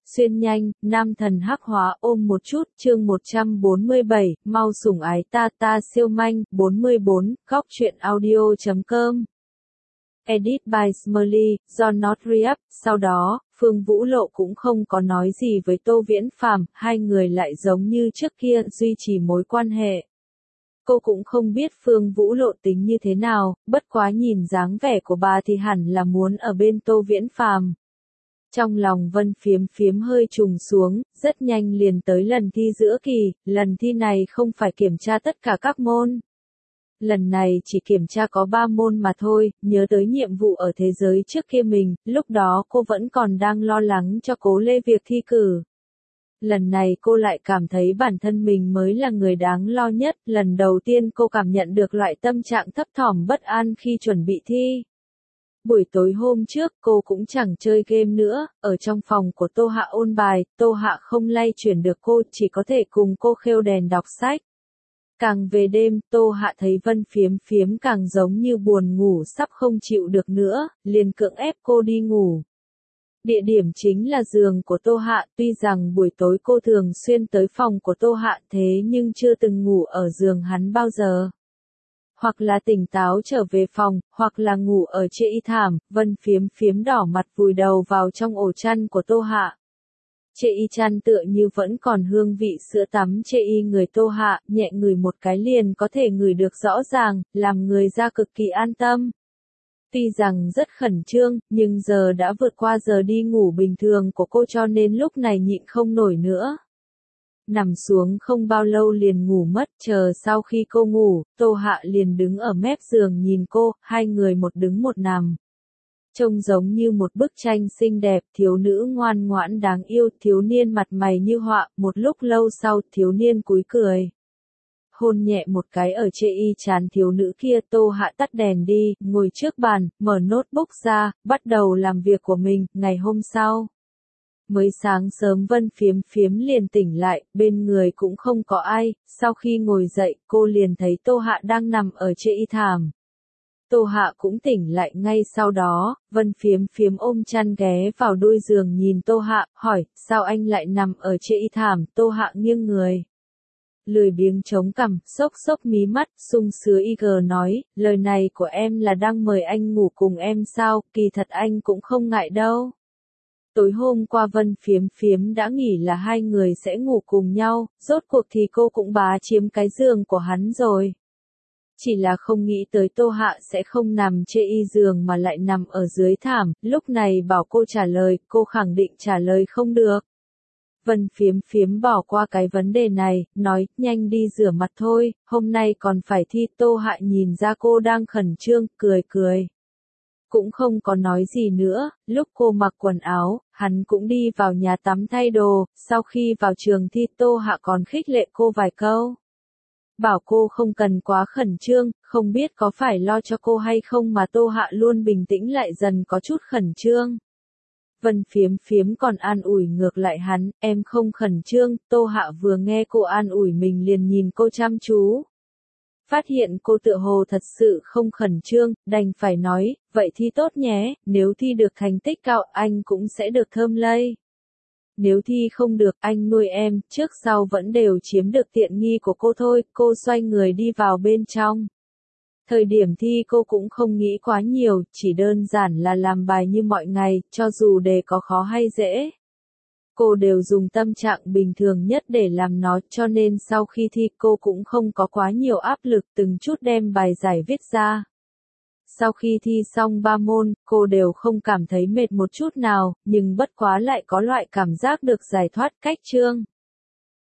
xuyên nhanh, nam thần hắc hóa ôm một chút, chương 147, mau sủng ái ta ta siêu manh, 44, góc truyện audio.com. Edit by Smiley, do Not Re-up. Sau đó, Phương Vũ Lộ cũng không có nói gì với Tô Viễn Phàm, hai người lại giống như trước kia duy trì mối quan hệ. Cô cũng không biết Phương Vũ Lộ tính như thế nào, bất quá nhìn dáng vẻ của bà thì hẳn là muốn ở bên Tô Viễn Phàm. Trong lòng Vân Phiếm Phiếm hơi trùng xuống, rất nhanh liền tới lần thi giữa kỳ, lần thi này không phải kiểm tra tất cả các môn. Lần này chỉ kiểm tra có 3 môn mà thôi, nhớ tới nhiệm vụ ở thế giới trước kia mình, lúc đó cô vẫn còn đang lo lắng cho Cố Lê việc thi cử. Lần này cô lại cảm thấy bản thân mình mới là người đáng lo nhất, lần đầu tiên cô cảm nhận được loại tâm trạng thấp thỏm bất an khi chuẩn bị thi. Buổi tối hôm trước cô cũng chẳng chơi game nữa, ở trong phòng của Tô Hạ ôn bài, Tô Hạ không lay chuyển được cô, chỉ có thể cùng cô khêu đèn đọc sách. Càng về đêm, Tô Hạ thấy Vân Phiếm Phiếm càng giống như buồn ngủ sắp không chịu được nữa, liền cưỡng ép cô đi ngủ. Địa điểm chính là giường của Tô Hạ, tuy rằng buổi tối cô thường xuyên tới phòng của Tô Hạ thế nhưng chưa từng ngủ ở giường hắn bao giờ. Hoặc là tỉnh táo trở về phòng, hoặc là ngủ ở trên y thảm, Vân Phiếm Phiếm đỏ mặt vùi đầu vào trong ổ chăn của Tô Hạ. Chê y chăn tựa như vẫn còn hương vị sữa tắm chê y người Tô Hạ, nhẹ ngửi một cái liền có thể ngửi được rõ ràng, làm người ra cực kỳ an tâm. Tuy rằng rất khẩn trương, nhưng giờ đã vượt qua giờ đi ngủ bình thường của cô cho nên lúc này nhịn không nổi nữa. Nằm xuống không bao lâu liền ngủ mất, chờ sau khi cô ngủ, Tô Hạ liền đứng ở mép giường nhìn cô, hai người một đứng một nằm. Trông giống như một bức tranh xinh đẹp, thiếu nữ ngoan ngoãn đáng yêu, thiếu niên mặt mày như họa, một lúc lâu sau, thiếu niên cúi cười. Hôn nhẹ một cái ở trên y trán thiếu nữ kia, Tô Hạ tắt đèn đi, ngồi trước bàn, mở notebook ra, bắt đầu làm việc của mình. Ngày hôm sau, mới sáng sớm Vân Phiếm Phiếm liền tỉnh lại, bên người cũng không có ai, sau khi ngồi dậy, cô liền thấy Tô Hạ đang nằm ở trên y thảm. Tô Hạ cũng tỉnh lại ngay sau đó, Vân Phiếm Phiếm ôm chăn ghé vào đuôi giường nhìn Tô Hạ, hỏi, sao anh lại nằm ở trên y thảm, Tô Hạ nghiêng người. Lười biếng chống cằm, xốc xốc mí mắt, sung sứa nói, lời này của em là đang mời anh ngủ cùng em sao, kỳ thật anh cũng không ngại đâu. Tối hôm qua Vân Phiếm Phiếm đã nghĩ là hai người sẽ ngủ cùng nhau, rốt cuộc thì cô cũng bá chiếm cái giường của hắn rồi. Chỉ là không nghĩ tới Tô Hạ sẽ không nằm trên y giường mà lại nằm ở dưới thảm, lúc này bảo cô trả lời, cô khẳng định trả lời không được. Vân Phiếm Phiếm bỏ qua cái vấn đề này, nói, nhanh đi rửa mặt thôi, hôm nay còn phải thi. Tô Hạ nhìn ra cô đang khẩn trương, cười cười. Cũng không có nói gì nữa, lúc cô mặc quần áo, hắn cũng đi vào nhà tắm thay đồ, sau khi vào trường thi Tô Hạ còn khích lệ cô vài câu. Bảo cô không cần quá khẩn trương, không biết có phải lo cho cô hay không mà Tô Hạ luôn bình tĩnh lại dần có chút khẩn trương. Vân Phiếm Phiếm còn an ủi ngược lại hắn, em không khẩn trương, Tô Hạ vừa nghe cô an ủi mình liền nhìn cô chăm chú. Phát hiện cô tựa hồ thật sự không khẩn trương, đành phải nói, vậy thi tốt nhé, nếu thi được thành tích cao anh cũng sẽ được thơm lây. Nếu thi không được anh nuôi em, trước sau vẫn đều chiếm được tiện nghi của cô thôi, cô xoay người đi vào bên trong. Thời điểm thi cô cũng không nghĩ quá nhiều, chỉ đơn giản là làm bài như mọi ngày, cho dù đề có khó hay dễ. Cô đều dùng tâm trạng bình thường nhất để làm nó, cho nên sau khi thi cô cũng không có quá nhiều áp lực từng chút đem bài giải viết ra. Sau khi thi xong 3 môn, cô đều không cảm thấy mệt một chút nào, nhưng bất quá lại có loại cảm giác được giải thoát cách chương.